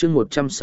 chương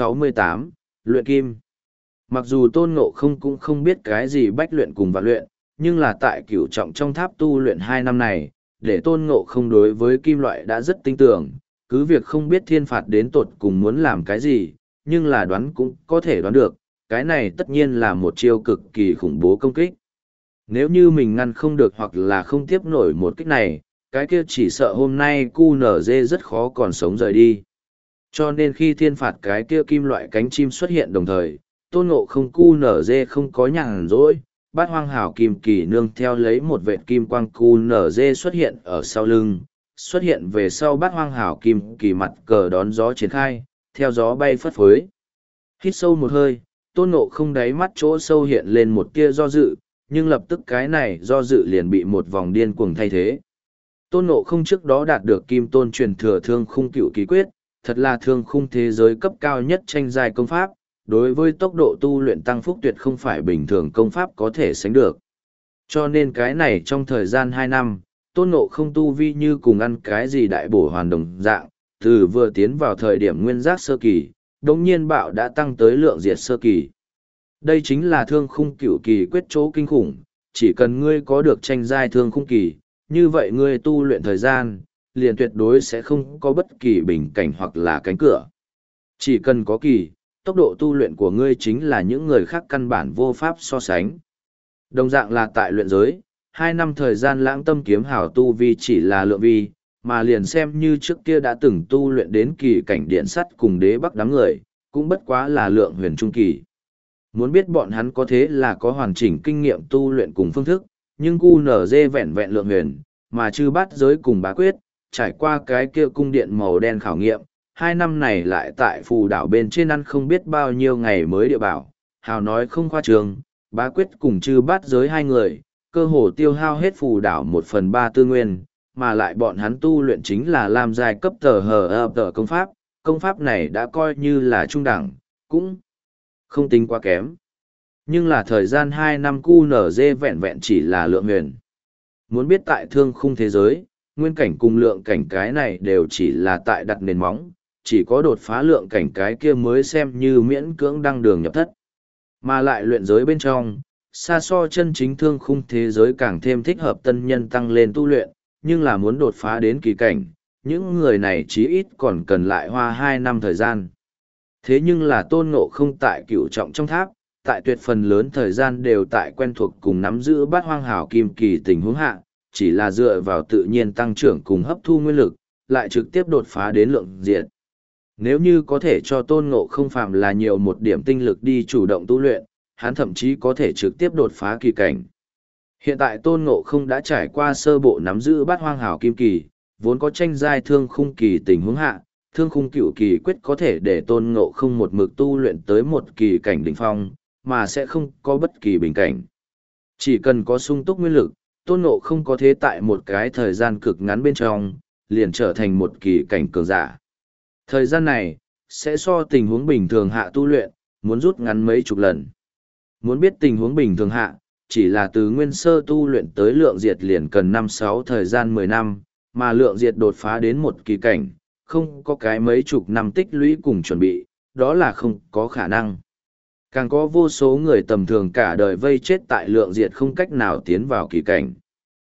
168, luyện kim. Mặc dù Tôn Ngộ Không cũng không biết cái gì bách luyện cùng vạn luyện, nhưng là tại cửu trọng trong tháp tu luyện 2 năm này, để Tôn Ngộ Không đối với kim loại đã rất tin tưởng, cứ việc không biết thiên phạt đến tột cùng muốn làm cái gì, nhưng là đoán cũng có thể đoán được, cái này tất nhiên là một chiêu cực kỳ khủng bố công kích. Nếu như mình ngăn không được hoặc là không tiếp nổi một kích này, cái kia chỉ sợ hôm nay QNZ rất khó còn sống rời đi. Cho nên khi thiên phạt cái kia kim loại cánh chim xuất hiện đồng thời, Tôn Ngộ Không QNZ không có nhàn rỗi, Bát Hoang Hảo Kim Kỳ nương theo lấy một vệt kim quang QNZ xuất hiện ở sau lưng, xuất hiện về sau Bát Hoang Hảo Kim Kỳ mặt cờ đón gió triển khai, theo gió bay phất phới. Hít sâu một hơi, Tôn Ngộ Không đáy mắt chỗ sâu hiện lên một tia do dự, nhưng lập tức cái này do dự liền bị một vòng điên cuồng thay thế. Tôn Ngộ Không trước đó đạt được Kim Tôn truyền thừa Thương Khung Cửu Ký Quyết, thật là thương khung thế giới cấp cao nhất tranh giai công pháp, đối với tốc độ tu luyện tăng phúc tuyệt không phải bình thường công pháp có thể sánh được. Cho nên cái này trong thời gian 2 năm, Tôn Ngộ Không tu vi như cùng ăn cái gì đại bổ hoàn đồng dạng, từ vừa tiến vào thời điểm nguyên giác sơ kỳ, đống nhiên bạo đã tăng tới lượng diệt sơ kỳ. Đây chính là thương khung cửu kỳ quyết chỗ kinh khủng, chỉ cần ngươi có được tranh giai thương khung kỳ, như vậy ngươi tu luyện thời gian, liền tuyệt đối sẽ không có bất kỳ bình cảnh hoặc là cánh cửa. Chỉ cần có kỳ, tốc độ tu luyện của ngươi chính là những người khác căn bản vô pháp so sánh. Đồng dạng là tại luyện giới, 2 năm thời gian Lãng Tâm Kiếm Hảo tu vi chỉ là lượng vi, mà liền xem như trước kia đã từng tu luyện đến kỳ cảnh điện sắt cùng đế bắc đám người, cũng bất quá là lượng huyền trung kỳ. Muốn biết bọn hắn có thế là có hoàn chỉnh kinh nghiệm tu luyện cùng phương thức, nhưng QNZ vẹn vẹn lượng huyền, mà chư bát giới cùng bá quyết, trải qua cái kia cung điện màu đen khảo nghiệm, 2 năm này lại tại phù đảo bên trên ăn không biết bao nhiêu ngày mới địa bảo, hào nói không khoa trương, bá quyết cùng chư bát giới 2 người, cơ hồ tiêu hao hết phù đảo 1/3 tư nguyên, mà lại bọn hắn tu luyện chính là làm giai cấp tờ công pháp này đã coi như là trung đẳng, cũng không tính quá kém. Nhưng là thời gian 2 năm QNZ vẹn vẹn chỉ là lượng huyền. Muốn biết tại thương khung thế giới, nguyên cảnh cùng lượng cảnh cái này đều chỉ là tại đặt nền móng, chỉ có đột phá lượng cảnh cái kia mới xem như miễn cưỡng đăng đường nhập thất. Mà lại luyện giới bên trong, xa so chân chính thương khung thế giới càng thêm thích hợp tân nhân tăng lên tu luyện, nhưng là muốn đột phá đến kỳ cảnh, những người này chí ít còn cần lại hoa 2 năm thời gian. Thế nhưng là Tôn Ngộ Không tại cửu trọng trong tháp, tại tuyệt phần lớn thời gian đều tại quen thuộc cùng nắm giữ Bát Hoang Hảo Kim Kỳ tình huống hạ, chỉ là dựa vào tự nhiên tăng trưởng cùng hấp thu nguyên lực, lại trực tiếp đột phá đến lượng diện. Nếu như có thể cho Tôn Ngộ Không phạm là nhiều một điểm tinh lực đi chủ động tu luyện, hắn thậm chí có thể trực tiếp đột phá kỳ cảnh. Hiện tại Tôn Ngộ Không đã trải qua sơ bộ nắm giữ Bát Hoang Hảo Kim Kỳ, vốn có tranh giai thương khung kỳ tình huống hạ, thương khung cửu kỳ quyết có thể để Tôn Ngộ Không một mực tu luyện tới một kỳ cảnh đỉnh phong, mà sẽ không có bất kỳ bình cảnh. Chỉ cần có sung túc nguyên lực, Tôn Ngộ Không có thế tại một cái thời gian cực ngắn bên trong, liền trở thành một kỳ cảnh cường giả. Thời gian này, sẽ so tình huống bình thường hạ tu luyện, muốn rút ngắn mấy chục lần. Muốn biết tình huống bình thường hạ, chỉ là từ nguyên sơ tu luyện tới lượng diệt liền cần 5-6 thời gian 10 năm, mà lượng diệt đột phá đến một kỳ cảnh, không có cái mấy chục năm tích lũy cùng chuẩn bị, đó là không có khả năng. Càng có vô số người tầm thường cả đời vây chết tại lượng diệt không cách nào tiến vào kỳ cảnh.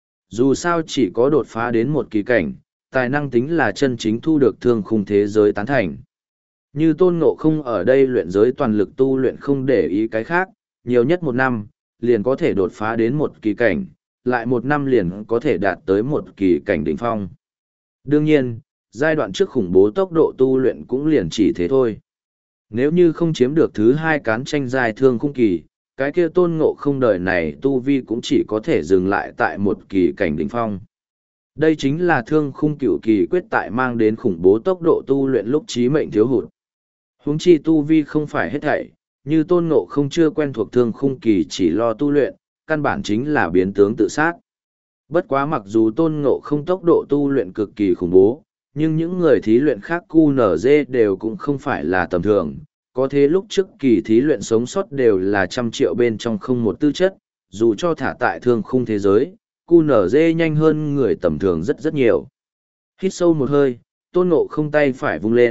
Dù sao chỉ có đột phá đến một kỳ cảnh, tài năng tính là chân chính thu được thương khung thế giới tán thành. Như Tôn Ngộ Không ở đây luyện giới toàn lực tu luyện không để ý cái khác, nhiều nhất 1 năm, liền có thể đột phá đến một kỳ cảnh, lại 1 năm liền có thể đạt tới một kỳ cảnh đỉnh phong. Đương nhiên, giai đoạn trước khủng bố tốc độ tu luyện cũng liền chỉ thế thôi. Nếu như không chiếm được thứ 2 cán tranh giai thương khung kỳ, cái kia Tôn Ngộ Không đời này tu vi cũng chỉ có thể dừng lại tại một kỳ cảnh đỉnh phong. Đây chính là thương khung cửu kỳ quyết tại mang đến khủng bố tốc độ tu luyện lúc chí mệnh thiếu hụt. Huống chi tu vi không phải hết thảy, như Tôn Ngộ Không chưa quen thuộc thương khung kỳ chỉ lo tu luyện, căn bản chính là biến tướng tự sát. Bất quá mặc dù Tôn Ngộ Không tốc độ tu luyện cực kỳ khủng bố, nhưng những người thí luyện khác QNZ đều cũng không phải là tầm thường. Có thế lúc trước kỳ thí luyện sống sót đều là 100 triệu bên trong không một tư chất, dù cho thả tại thương khung thế giới, QNZ nhanh hơn người tầm thường rất rất nhiều. Hít sâu một hơi, Tôn Ngộ Không tay phải vung lên,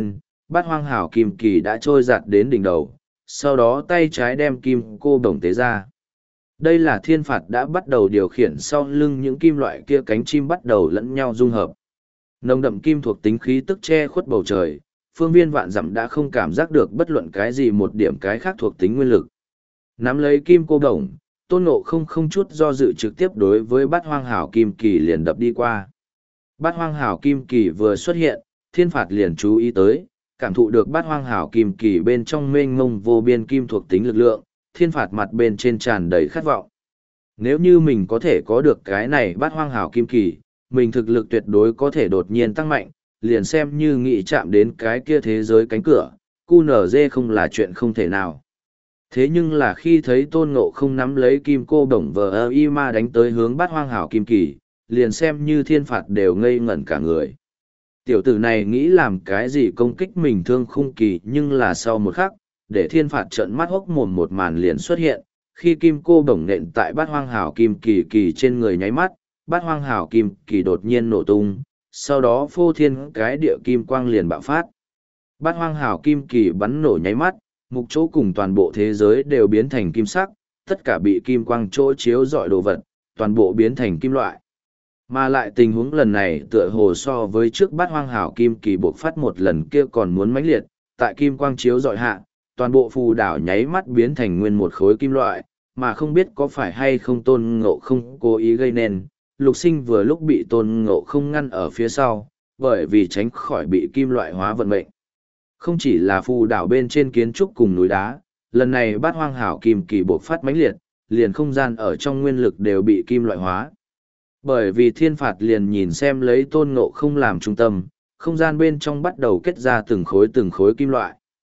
bát hoang hảo kim kỳ đã trôi giạt đến đỉnh đầu, sau đó tay trái đem kim cô đồng tế ra. Đây là thiên phạt đã bắt đầu điều khiển sau lưng những kim loại kia, cánh chim bắt đầu lẫn nhau dung hợp. Nồng đậm kim thuộc tính khí tức che khuất bầu trời, phương viên vạn dặm đã không cảm giác được bất luận cái gì một điểm cái khác thuộc tính nguyên lực. Nắm lấy kim cô đồng, Tôn Ngộ không chút do dự trực tiếp đối với bát hoang hảo kim kỳ liền đập đi qua. Bát hoang hảo kim kỳ vừa xuất hiện, thiên phạt liền chú ý tới, cảm thụ được bát hoang hảo kim kỳ bên trong mênh mông vô biên kim thuộc tính lực lượng, thiên phạt mặt bên trên tràn đầy khát vọng. Nếu như mình có thể có được cái này bát hoang hảo kim kỳ, mình thực lực tuyệt đối có thể đột nhiên tăng mạnh, liền xem như nghĩ chạm đến cái kia thế giới cánh cửa, QNZ không là chuyện không thể nào. Thế nhưng là khi thấy Tôn Ngộ không nắm lấy kim cô đồng vờ y ma đánh tới hướng bát hoang hảo kim kỳ, liền xem như thiên phạt đều ngây ngẩn cả người. Tiểu tử này nghĩ làm cái gì công kích mình thương khung kỳ, nhưng là sau một khắc, để thiên phạt trợn mắt hốc mồm một màn liền xuất hiện, khi kim cô bổng nện tại bát hoang hảo kim kỳ kỳ trên người nháy mắt, bát hoang hảo kim kỳ đột nhiên nổ tung, sau đó phô thiên cái địa kim quang liền bạo phát. Bát hoang hảo kim kỳ bắn nổ nháy mắt, mục chỗ cùng toàn bộ thế giới đều biến thành kim sắc, tất cả bị kim quang chỗ chiếu rọi đồ vật, toàn bộ biến thành kim loại. Mà lại tình huống lần này tựa hồ so với trước bát hoang hảo kim kỳ bộc phát một lần kia còn muốn mãnh liệt, tại kim quang chiếu rọi hạ, toàn bộ phù đảo nháy mắt biến thành nguyên một khối kim loại, mà không biết có phải hay không Tôn Ngộ không cố ý gây nên. Lục Sinh vừa lúc bị Tôn Ngộ không ngăn ở phía sau, bởi vì tránh khỏi bị kim loại hóa vận mệnh. Không chỉ là phù đảo bên trên kiến trúc cùng núi đá, lần này bát hoang hảo kim kỳ bộc phát mãnh liệt, liền không gian ở trong nguyên lực đều bị kim loại hóa. Bởi vì thiên phạt liền nhìn xem lấy Tôn Ngộ không làm trung tâm, không gian bên trong bắt đầu kết ra từng khối kim loại.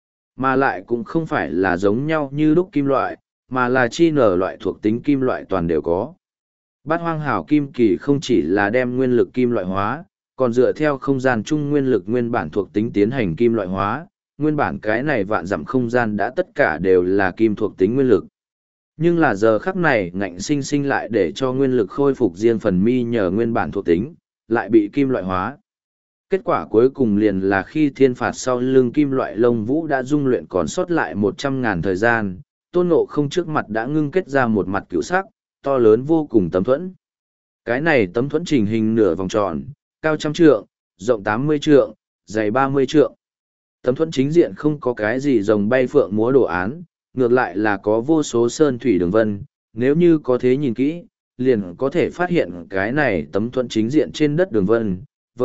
Mà lại cũng không phải là giống nhau như đúc kim loại, mà là chi nở loại thuộc tính kim loại toàn đều có. Bát hoang hảo kim kỳ không chỉ là đem nguyên lực kim loại hóa, còn dựa theo không gian chung nguyên lực nguyên bản thuộc tính tiến hành kim loại hóa, nguyên bản cái này vạn dặm không gian đã tất cả đều là kim thuộc tính nguyên lực. Nhưng là giờ khắc này ngạnh sinh sinh lại để cho nguyên lực khôi phục riêng phần mi nhờ nguyên bản thuộc tính, lại bị kim loại hóa. Kết quả cuối cùng liền là khi thiên phạt sau lưng kim loại lông vũ đã dung luyện còn sót lại 100.000 thời gian, Tôn Ngộ không trước mặt đã ngưng kết ra một mặt cựu sắc, to lớn vô cùng tấm thuẫn. Cái này tấm thuẫn trình hình nửa vòng tròn, cao 100 trượng, rộng 80 trượng, dày 30 trượng. Tấm thuẫn chính diện không có cái gì rồng bay phượng múa đồ án, ngược lại là có vô số sơn thủy đường vân, nếu như có thế nhìn kỹ, liền có thể phát hiện cái này tấm thuẫn chính diện trên đất đường vân,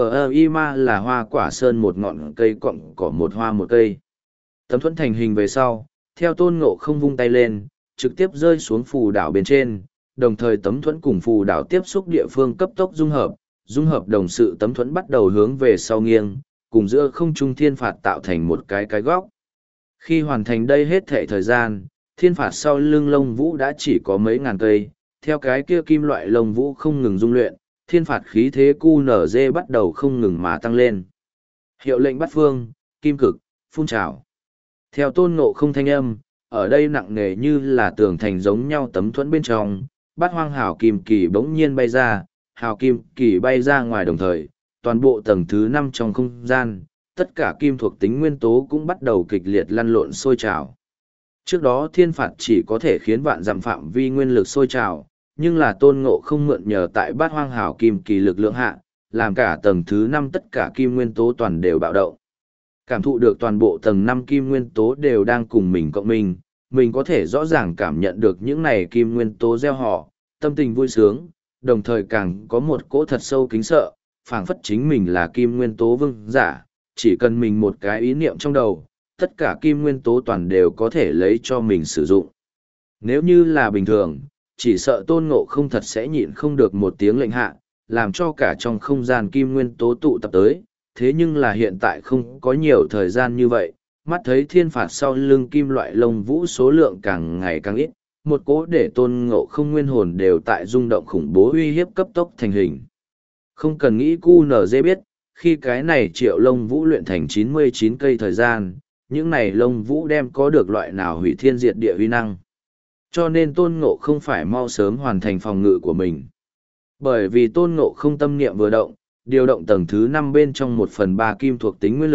ma là hoa quả sơn một ngọn cây cọng cỏ một hoa một cây. Tấm thuẫn thành hình về sau, theo Tôn Ngộ không vung tay lên, trực tiếp rơi xuống phù đảo bên trên, đồng thời tấm thuẫn cùng phù đảo tiếp xúc địa phương cấp tốc dung hợp đồng sự tấm thuẫn bắt đầu hướng về sau nghiêng, cùng giữa không trung thiên phạt tạo thành một cái góc. Khi hoàn thành đây hết thệ thời gian, thiên phạt sau lưng lông vũ đã chỉ có mấy ngàn cây, theo cái kia kim loại lông vũ không ngừng dung luyện, thiên phạt khí thế QNZ bắt đầu không ngừng mà tăng lên. Hiệu lệnh bắt phương, kim cực, phun trào. Theo Tôn Ngộ không thanh âm, ở đây nặng nề như là tường thành giống nhau tấm thuẫn bên trong, bát hoang hào kim kỳ bỗng nhiên bay ra, hào kim kỳ bay ra ngoài đồng thời, toàn bộ tầng thứ 5 trong không gian, tất cả kim thuộc tính nguyên tố cũng bắt đầu kịch liệt lăn lộn sôi trào. Trước đó thiên phạt chỉ có thể khiến vạn dặm phạm vi nguyên lực sôi trào, nhưng là Tôn Ngộ không mượn nhờ tại bát hoang hào kim kỳ lực lượng hạ, làm cả tầng thứ 5 tất cả kim nguyên tố toàn đều bạo động. Cảm thụ được toàn bộ tầng 5 kim nguyên tố đều đang cùng mình cộng minh, mình có thể rõ ràng cảm nhận được những này kim nguyên tố gieo họ, tâm tình vui sướng, đồng thời càng có một cỗ thật sâu kính sợ, phảng phất chính mình là kim nguyên tố vương giả, chỉ cần mình một cái ý niệm trong đầu, tất cả kim nguyên tố toàn đều có thể lấy cho mình sử dụng. Nếu như là bình thường, chỉ sợ Tôn Ngộ không thật sẽ nhịn không được một tiếng lệnh hạ, làm cho cả trong không gian kim nguyên tố tụ tập tới, thế nhưng là hiện tại không có nhiều thời gian như vậy, mắt thấy thiên phạt sau lưng kim loại lông vũ số lượng càng ngày càng ít, một cỗ để Tôn Ngộ không nguyên hồn đều tại rung động khủng bố uy hiếp cấp tốc thành hình. Không cần nghĩ QNZ biết, khi cái này triệu lông vũ luyện thành 99 cây thời gian, những này lông vũ đem có được loại nào hủy thiên diệt địa uy năng. Cho nên Tôn Ngộ không phải mau sớm hoàn thành phòng ngự của mình. Bởi vì Tôn Ngộ không tâm niệm vừa động, điều động tầng thứ 5 bên trong 1/3 kim thuộc tính nguyên lực,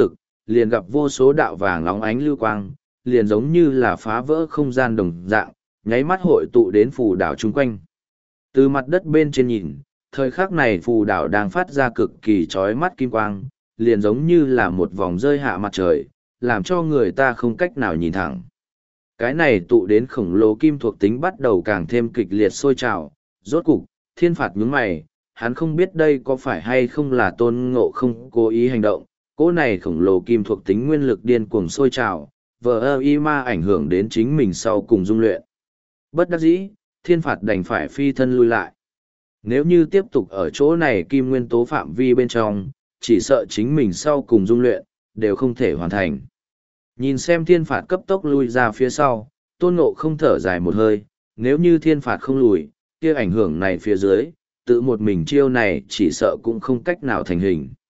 liền gặp vô số đạo vàng óng ánh lưu quang, liền giống như là phá vỡ không gian đồng dạng, nháy mắt hội tụ đến phù đảo chung quanh. Từ mặt đất bên trên nhìn, thời khắc này phù đảo đang phát ra cực kỳ chói mắt kim quang, liền giống như là một vòng rơi hạ mặt trời, làm cho người ta không cách nào nhìn thẳng. Cái này tụ đến khổng lồ kim thuộc tính bắt đầu càng thêm kịch liệt sôi trào, rốt cục, thiên phạt nhướng mày, hắn không biết đây có phải hay không là tôn ngộ không cố ý hành động, cỗ này khổng lồ kim thuộc tính nguyên lực điên cuồng sôi trào, vờ y ma ảnh hưởng đến chính mình sau cùng dung luyện. Bất đắc dĩ, thiên phạt đành phải phi thân lui lại. Nếu như tiếp tục ở chỗ này kim nguyên tố phạm vi bên trong, chỉ sợ chính mình sau cùng dung luyện, đều không thể hoàn thành. Nhìn xem thiên phạt cấp tốc lui ra phía sau, tôn ngộ không thở dài một hơi, nếu như thiên phạt không lùi, kia ảnh hưởng này phía dưới, tự một mình chiêu này chỉ sợ cũng không cách nào thành hình.